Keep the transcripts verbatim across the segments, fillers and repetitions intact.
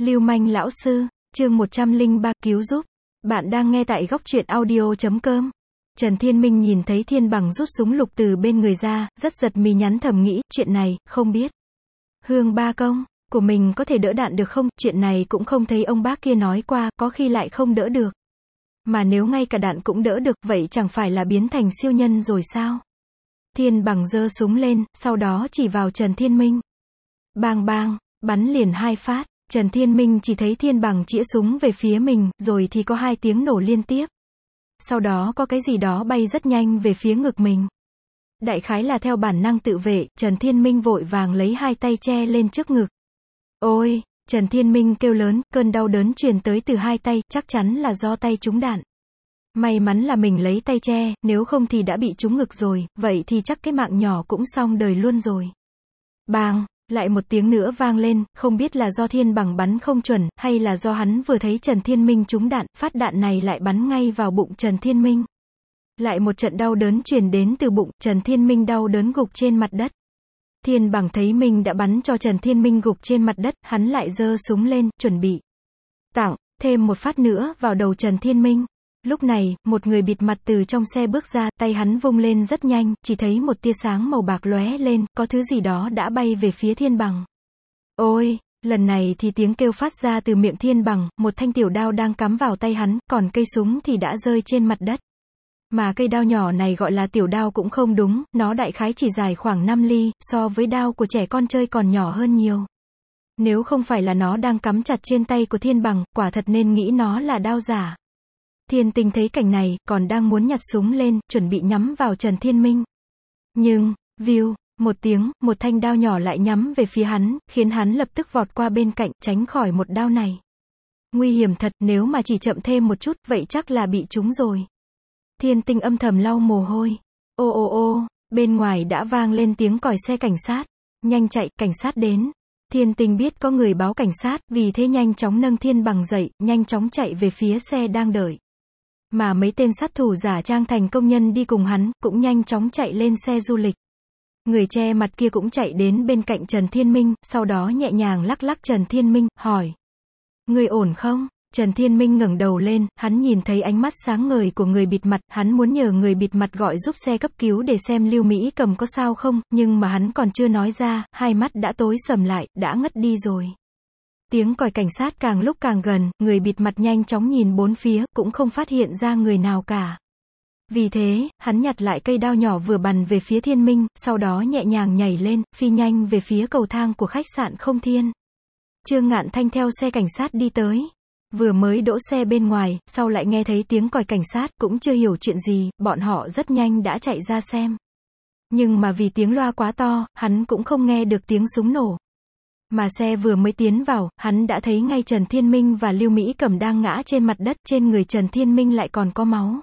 Lưu manh lão sư, chương một trăm lẻ ba, cứu giúp. Bạn đang nghe tại góc truyện audio chấm com. Trần Thiên Minh nhìn thấy Thiên Bằng rút súng lục từ bên người ra, rất giật mí, nhắn thầm nghĩ, chuyện này, không biết. Hương ba công, của mình có thể đỡ đạn được không, chuyện này cũng không thấy ông bác kia nói qua, có khi lại không đỡ được. Mà nếu ngay cả đạn cũng đỡ được, vậy chẳng phải là biến thành siêu nhân rồi sao? Thiên Bằng giơ súng lên, sau đó chỉ vào Trần Thiên Minh. Bang bang, bắn liền hai phát. Trần Thiên Minh chỉ thấy Thiên Bằng chĩa súng về phía mình, rồi thì có hai tiếng nổ liên tiếp. Sau đó có cái gì đó bay rất nhanh về phía ngực mình. Đại khái là theo bản năng tự vệ, Trần Thiên Minh vội vàng lấy hai tay che lên trước ngực. Ôi, Trần Thiên Minh kêu lớn, cơn đau đớn truyền tới từ hai tay, chắc chắn là do tay trúng đạn. May mắn là mình lấy tay che, nếu không thì đã bị trúng ngực rồi, vậy thì chắc cái mạng nhỏ cũng xong đời luôn rồi. Bang! Lại một tiếng nữa vang lên, không biết là do Thiên Bằng bắn không chuẩn, hay là do hắn vừa thấy Trần Thiên Minh trúng đạn, phát đạn này lại bắn ngay vào bụng Trần Thiên Minh. Lại một trận đau đớn truyền đến từ bụng, Trần Thiên Minh đau đớn gục trên mặt đất. Thiên Bằng thấy mình đã bắn cho Trần Thiên Minh gục trên mặt đất, hắn lại giơ súng lên, chuẩn bị tặng thêm một phát nữa vào đầu Trần Thiên Minh. Lúc này, một người bịt mặt từ trong xe bước ra, tay hắn vung lên rất nhanh, chỉ thấy một tia sáng màu bạc lóe lên, có thứ gì đó đã bay về phía Thiên Bằng. Ôi, lần này thì tiếng kêu phát ra từ miệng Thiên Bằng, một thanh tiểu đao đang cắm vào tay hắn, còn cây súng thì đã rơi trên mặt đất. Mà cây đao nhỏ này gọi là tiểu đao cũng không đúng, nó đại khái chỉ dài khoảng năm ly, so với đao của trẻ con chơi còn nhỏ hơn nhiều. Nếu không phải là nó đang cắm chặt trên tay của Thiên Bằng, quả thật nên nghĩ nó là đao giả. Thiên Tinh thấy cảnh này, còn đang muốn nhặt súng lên, chuẩn bị nhắm vào Trần Thiên Minh. Nhưng, view, một tiếng, một thanh đao nhỏ lại nhắm về phía hắn, khiến hắn lập tức vọt qua bên cạnh, tránh khỏi một đao này. Nguy hiểm thật, nếu mà chỉ chậm thêm một chút, vậy chắc là bị trúng rồi. Thiên Tinh âm thầm lau mồ hôi. Ô ô ô, bên ngoài đã vang lên tiếng còi xe cảnh sát. Nhanh chạy, cảnh sát đến. Thiên Tinh biết có người báo cảnh sát, vì thế nhanh chóng nâng Thiên Bằng dậy, nhanh chóng chạy về phía xe đang đợi. Mà mấy tên sát thủ giả trang thành công nhân đi cùng hắn, cũng nhanh chóng chạy lên xe du lịch. Người che mặt kia cũng chạy đến bên cạnh Trần Thiên Minh, sau đó nhẹ nhàng lắc lắc Trần Thiên Minh, hỏi. Người ổn không? Trần Thiên Minh ngẩng đầu lên, hắn nhìn thấy ánh mắt sáng ngời của người bịt mặt, hắn muốn nhờ người bịt mặt gọi giúp xe cấp cứu để xem Lưu Mỹ Cầm có sao không, nhưng mà hắn còn chưa nói ra, hai mắt đã tối sầm lại, đã ngất đi rồi. Tiếng còi cảnh sát càng lúc càng gần, người bịt mặt nhanh chóng nhìn bốn phía, cũng không phát hiện ra người nào cả. Vì thế, hắn nhặt lại cây đao nhỏ vừa bắn về phía Thiên Minh, sau đó nhẹ nhàng nhảy lên, phi nhanh về phía cầu thang của khách sạn Không Thiên. Trương Ngạn Thanh theo xe cảnh sát đi tới. Vừa mới đỗ xe bên ngoài, sau lại nghe thấy tiếng còi cảnh sát, cũng chưa hiểu chuyện gì, bọn họ rất nhanh đã chạy ra xem. Nhưng mà vì tiếng loa quá to, hắn cũng không nghe được tiếng súng nổ. Mà xe vừa mới tiến vào, hắn đã thấy ngay Trần Thiên Minh và Lưu Mỹ Cầm đang ngã trên mặt đất, trên người Trần Thiên Minh lại còn có máu.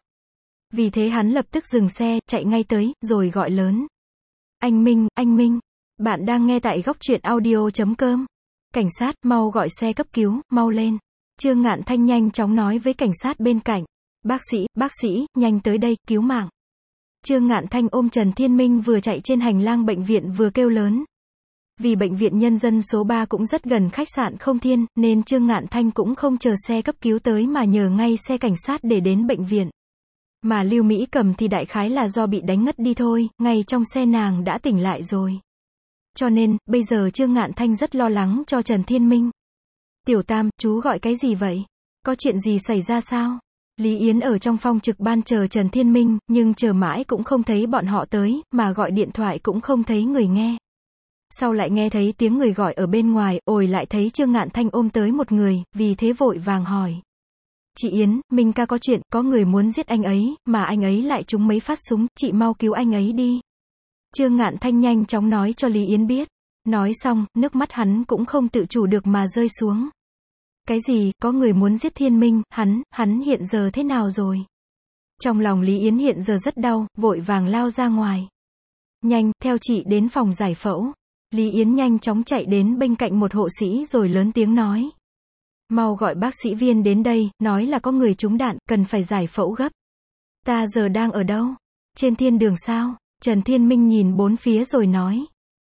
Vì thế hắn lập tức dừng xe, chạy ngay tới, rồi gọi lớn. Anh Minh, anh Minh, bạn đang nghe tại góc truyện audio chấm com. Cảnh sát, mau gọi xe cấp cứu, mau lên. Trương Ngạn Thanh nhanh chóng nói với cảnh sát bên cạnh. Bác sĩ, bác sĩ, nhanh tới đây, cứu mạng. Trương Ngạn Thanh ôm Trần Thiên Minh vừa chạy trên hành lang bệnh viện vừa kêu lớn. Vì bệnh viện nhân dân số ba cũng rất gần khách sạn Không Thiên, nên Trương Ngạn Thanh cũng không chờ xe cấp cứu tới mà nhờ ngay xe cảnh sát để đến bệnh viện. Mà Lưu Mỹ Cầm thì đại khái là do bị đánh ngất đi thôi, ngay trong xe nàng đã tỉnh lại rồi. Cho nên, bây giờ Trương Ngạn Thanh rất lo lắng cho Trần Thiên Minh. Tiểu Tam, chú gọi cái gì vậy? Có chuyện gì xảy ra sao? Lý Yến ở trong phòng trực ban chờ Trần Thiên Minh, nhưng chờ mãi cũng không thấy bọn họ tới, mà gọi điện thoại cũng không thấy người nghe. Sau lại nghe thấy tiếng người gọi ở bên ngoài, ồi lại thấy Trương Ngạn Thanh ôm tới một người, vì thế vội vàng hỏi. Chị Yến, Minh ca có chuyện, có người muốn giết anh ấy, mà anh ấy lại trúng mấy phát súng, chị mau cứu anh ấy đi. Trương Ngạn Thanh nhanh chóng nói cho Lý Yến biết. Nói xong, nước mắt hắn cũng không tự chủ được mà rơi xuống. Cái gì, có người muốn giết Thiên Minh, hắn, hắn hiện giờ thế nào rồi? Trong lòng Lý Yến hiện giờ rất đau, vội vàng lao ra ngoài. Nhanh, theo chị đến phòng giải phẫu. Lý Yến nhanh chóng chạy đến bên cạnh một hộ sĩ rồi lớn tiếng nói. Mau gọi bác sĩ Viên đến đây, nói là có người trúng đạn, cần phải giải phẫu gấp. Ta giờ đang ở đâu? Trên thiên đường sao? Trần Thiên Minh nhìn bốn phía rồi nói.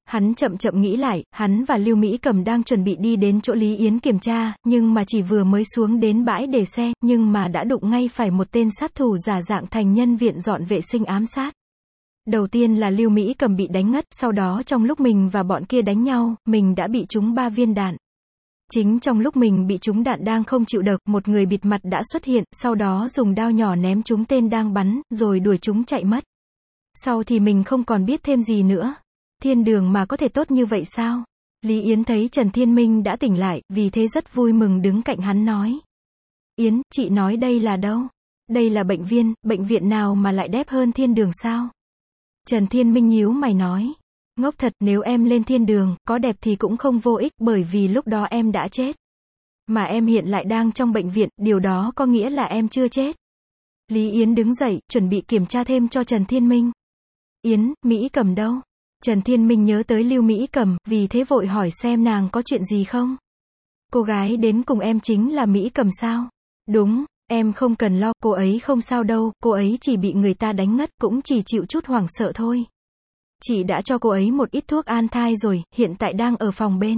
Hắn chậm chậm nghĩ lại, hắn và Lưu Mỹ Cầm đang chuẩn bị đi đến chỗ Lý Yến kiểm tra, nhưng mà chỉ vừa mới xuống đến bãi để xe, nhưng mà đã đụng ngay phải một tên sát thủ giả dạng thành nhân viện dọn vệ sinh ám sát. Đầu tiên là Lưu Mỹ Cầm bị đánh ngất, sau đó trong lúc mình và bọn kia đánh nhau, mình đã bị trúng ba viên đạn. Chính trong lúc mình bị trúng đạn đang không chịu được, một người bịt mặt đã xuất hiện, sau đó dùng đao nhỏ ném trúng tên đang bắn, rồi đuổi chúng chạy mất. Sau thì mình không còn biết thêm gì nữa. Thiên đường mà có thể tốt như vậy sao? Lý Yến thấy Trần Thiên Minh đã tỉnh lại, vì thế rất vui mừng đứng cạnh hắn nói. Yến, chị nói đây là đâu? Đây là bệnh viện, bệnh viện nào mà lại đẹp hơn thiên đường sao? Trần Thiên Minh nhíu mày nói. Ngốc thật, nếu em lên thiên đường, có đẹp thì cũng không vô ích, bởi vì lúc đó em đã chết. Mà em hiện lại đang trong bệnh viện, điều đó có nghĩa là em chưa chết. Lý Yến đứng dậy, chuẩn bị kiểm tra thêm cho Trần Thiên Minh. Yến, Mỹ Cầm đâu? Trần Thiên Minh nhớ tới Lưu Mỹ Cầm, vì thế vội hỏi xem nàng có chuyện gì không? Cô gái đến cùng em chính là Mỹ Cầm sao? Đúng, em không cần lo, cô ấy không sao đâu, cô ấy chỉ bị người ta đánh ngất, cũng chỉ chịu chút hoảng sợ thôi. Chị đã cho cô ấy một ít thuốc an thai rồi, hiện tại đang ở phòng bên.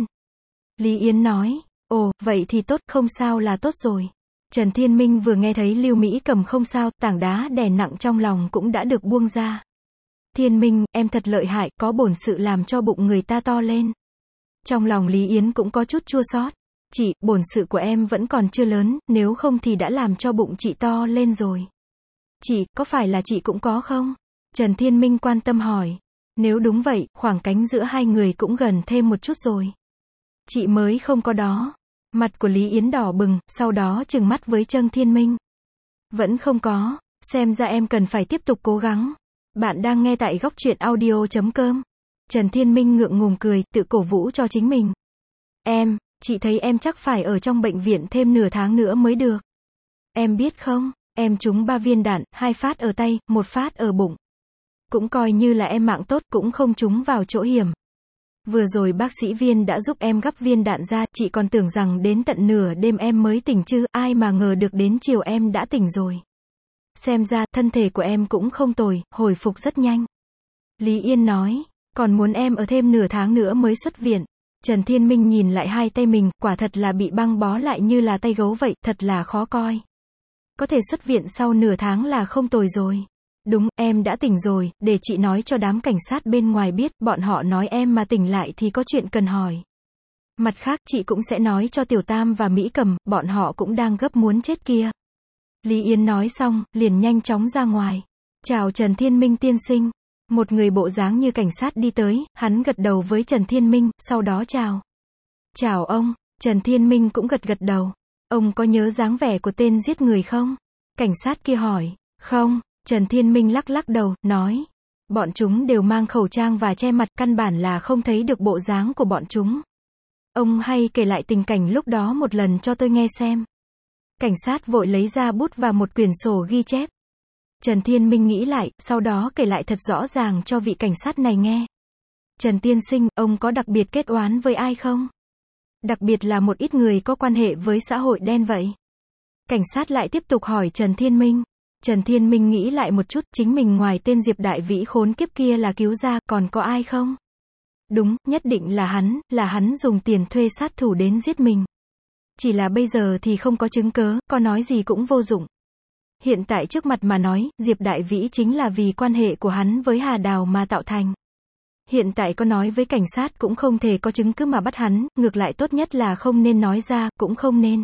Lý Yến nói, ồ, vậy thì tốt, không sao là tốt rồi. Trần Thiên Minh vừa nghe thấy Lưu Mỹ Cầm không sao, tảng đá đè nặng trong lòng cũng đã được buông ra. Thiên Minh, em thật lợi hại, có bổn sự làm cho bụng người ta to lên. Trong lòng Lý Yến cũng có chút chua xót. Chị, bổn sự của em vẫn còn chưa lớn, nếu không thì đã làm cho bụng chị to lên rồi. Chị, có phải là chị cũng có không? Trần Thiên Minh quan tâm hỏi. Nếu đúng vậy, khoảng cách giữa hai người cũng gần thêm một chút rồi. Chị mới không có đó. Mặt của Lý Yến đỏ bừng, sau đó trừng mắt với Trần Thiên Minh. Vẫn không có, xem ra em cần phải tiếp tục cố gắng. Bạn đang nghe tại góc truyện audio chấm com. Trần Thiên Minh ngượng ngùng cười, tự cổ vũ cho chính mình. Em, chị thấy em chắc phải ở trong bệnh viện thêm nửa tháng nữa mới được. Em biết không, em trúng ba viên đạn, hai phát ở tay, một phát ở bụng. Cũng coi như là em mạng tốt, cũng không trúng vào chỗ hiểm. Vừa rồi bác sĩ Viên đã giúp em gắp viên đạn ra, chị còn tưởng rằng đến tận nửa đêm em mới tỉnh chứ, ai mà ngờ được đến chiều em đã tỉnh rồi. Xem ra, thân thể của em cũng không tồi, hồi phục rất nhanh. Lý Yên nói, còn muốn em ở thêm nửa tháng nữa mới xuất viện. Trần Thiên Minh nhìn lại hai tay mình, quả thật là bị băng bó lại như là tay gấu vậy, thật là khó coi. Có thể xuất viện sau nửa tháng là không tồi rồi. Đúng, em đã tỉnh rồi, để chị nói cho đám cảnh sát bên ngoài biết, bọn họ nói em mà tỉnh lại thì có chuyện cần hỏi. Mặt khác, chị cũng sẽ nói cho Tiểu Tam và Mỹ Cầm, bọn họ cũng đang gấp muốn chết kia. Lý Yến nói xong, liền nhanh chóng ra ngoài. Chào Trần Thiên Minh tiên sinh. Một người bộ dáng như cảnh sát đi tới, hắn gật đầu với Trần Thiên Minh, sau đó chào. Chào ông, Trần Thiên Minh cũng gật gật đầu. Ông có nhớ dáng vẻ của tên giết người không? Cảnh sát kia hỏi. Không, Trần Thiên Minh lắc lắc đầu, nói. Bọn chúng đều mang khẩu trang và che mặt, căn bản là không thấy được bộ dáng của bọn chúng. Ông hay kể lại tình cảnh lúc đó một lần cho tôi nghe xem. Cảnh sát vội lấy ra bút và một quyển sổ ghi chép. Trần Thiên Minh nghĩ lại, sau đó kể lại thật rõ ràng cho vị cảnh sát này nghe. Trần tiên sinh, ông có đặc biệt kết oán với ai không? Đặc biệt là một ít người có quan hệ với xã hội đen vậy. Cảnh sát lại tiếp tục hỏi Trần Thiên Minh. Trần Thiên Minh nghĩ lại một chút, chính mình ngoài tên Diệp Đại Vĩ khốn kiếp kia là cứu ra, còn có ai không? Đúng, nhất định là hắn, là hắn dùng tiền thuê sát thủ đến giết mình. Chỉ là bây giờ thì không có chứng cớ, có nói gì cũng vô dụng. Hiện tại trước mặt mà nói, Diệp Đại Vĩ chính là vì quan hệ của hắn với Hà Đào mà tạo thành. Hiện tại có nói với cảnh sát cũng không thể có chứng cứ mà bắt hắn, ngược lại tốt nhất là không nên nói ra, cũng không nên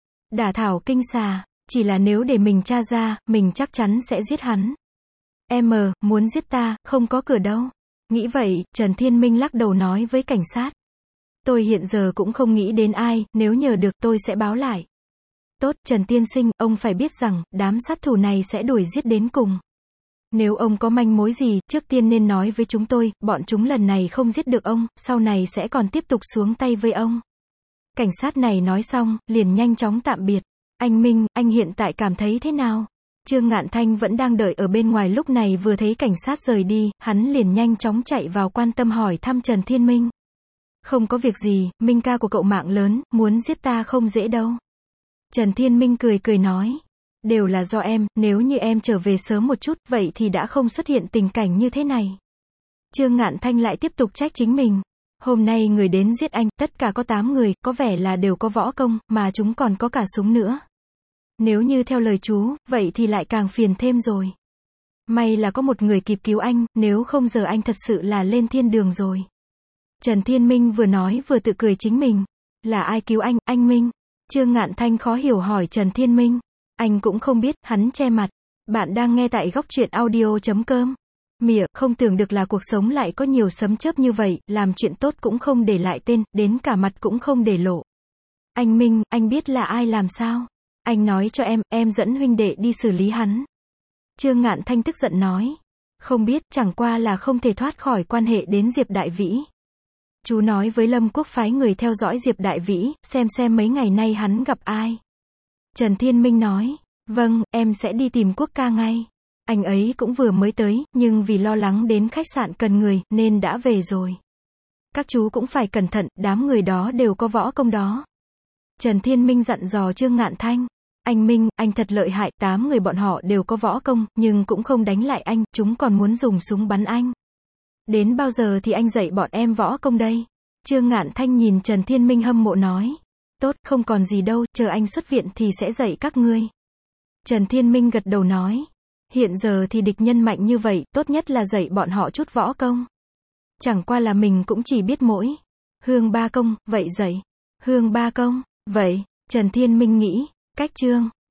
đả thảo kinh xà, chỉ là nếu để mình tra ra, mình chắc chắn sẽ giết hắn. Em, muốn giết ta, không có cửa đâu. Nghĩ vậy, Trần Thiên Minh lắc đầu nói với cảnh sát. Tôi hiện giờ cũng không nghĩ đến ai, nếu nhờ được tôi sẽ báo lại. Tốt, Trần tiên sinh, ông phải biết rằng, đám sát thủ này sẽ đuổi giết đến cùng. Nếu ông có manh mối gì, trước tiên nên nói với chúng tôi, bọn chúng lần này không giết được ông, sau này sẽ còn tiếp tục xuống tay với ông. Cảnh sát này nói xong, liền nhanh chóng tạm biệt. Anh Minh, anh hiện tại cảm thấy thế nào? Trương Ngạn Thanh vẫn đang đợi ở bên ngoài lúc này vừa thấy cảnh sát rời đi, hắn liền nhanh chóng chạy vào quan tâm hỏi thăm Trần Thiên Minh. Không có việc gì, Minh ca của cậu mạng lớn, muốn giết ta không dễ đâu. Trần Thiên Minh cười cười nói. Đều là do em, nếu như em trở về sớm một chút, vậy thì đã không xuất hiện tình cảnh như thế này. Trương Ngạn Thanh lại tiếp tục trách chính mình. Hôm nay người đến giết anh, tất cả có tám người, có vẻ là đều có võ công, mà chúng còn có cả súng nữa. Nếu như theo lời chú, vậy thì lại càng phiền thêm rồi. May là có một người kịp cứu anh, nếu không giờ anh thật sự là lên thiên đường rồi. Trần Thiên Minh vừa nói vừa tự cười chính mình. Là ai cứu anh, anh Minh? Trương Ngạn Thanh khó hiểu hỏi Trần Thiên Minh. Anh cũng không biết, hắn che mặt. Bạn đang nghe tại góc truyện audio chấm com. Mỉa, không tưởng được là cuộc sống lại có nhiều sấm chớp như vậy, làm chuyện tốt cũng không để lại tên, đến cả mặt cũng không để lộ. Anh Minh, anh biết là ai làm sao? Anh nói cho em, em dẫn huynh đệ đi xử lý hắn. Trương Ngạn Thanh tức giận nói. Không biết, chẳng qua là không thể thoát khỏi quan hệ đến Diệp Đại Vĩ. Chú nói với Lâm Quốc phái người theo dõi Diệp Đại Vĩ, xem xem mấy ngày nay hắn gặp ai. Trần Thiên Minh nói. Vâng, em sẽ đi tìm Quốc ca ngay. Anh ấy cũng vừa mới tới, nhưng vì lo lắng đến khách sạn cần người, nên đã về rồi. Các chú cũng phải cẩn thận, đám người đó đều có võ công đó. Trần Thiên Minh dặn dò Trương Ngạn Thanh. Anh Minh, anh thật lợi hại, tám người bọn họ đều có võ công, nhưng cũng không đánh lại anh, chúng còn muốn dùng súng bắn anh. Đến bao giờ thì anh dạy bọn em võ công đây? Trương Ngạn Thanh nhìn Trần Thiên Minh hâm mộ nói. Tốt, không còn gì đâu, chờ anh xuất viện thì sẽ dạy các ngươi. Trần Thiên Minh gật đầu nói. Hiện giờ thì địch nhân mạnh như vậy, tốt nhất là dạy bọn họ chút võ công. Chẳng qua là mình cũng chỉ biết mỗi Hương ba công, vậy dạy Hương ba công, vậy, Trần Thiên Minh nghĩ, cách Trương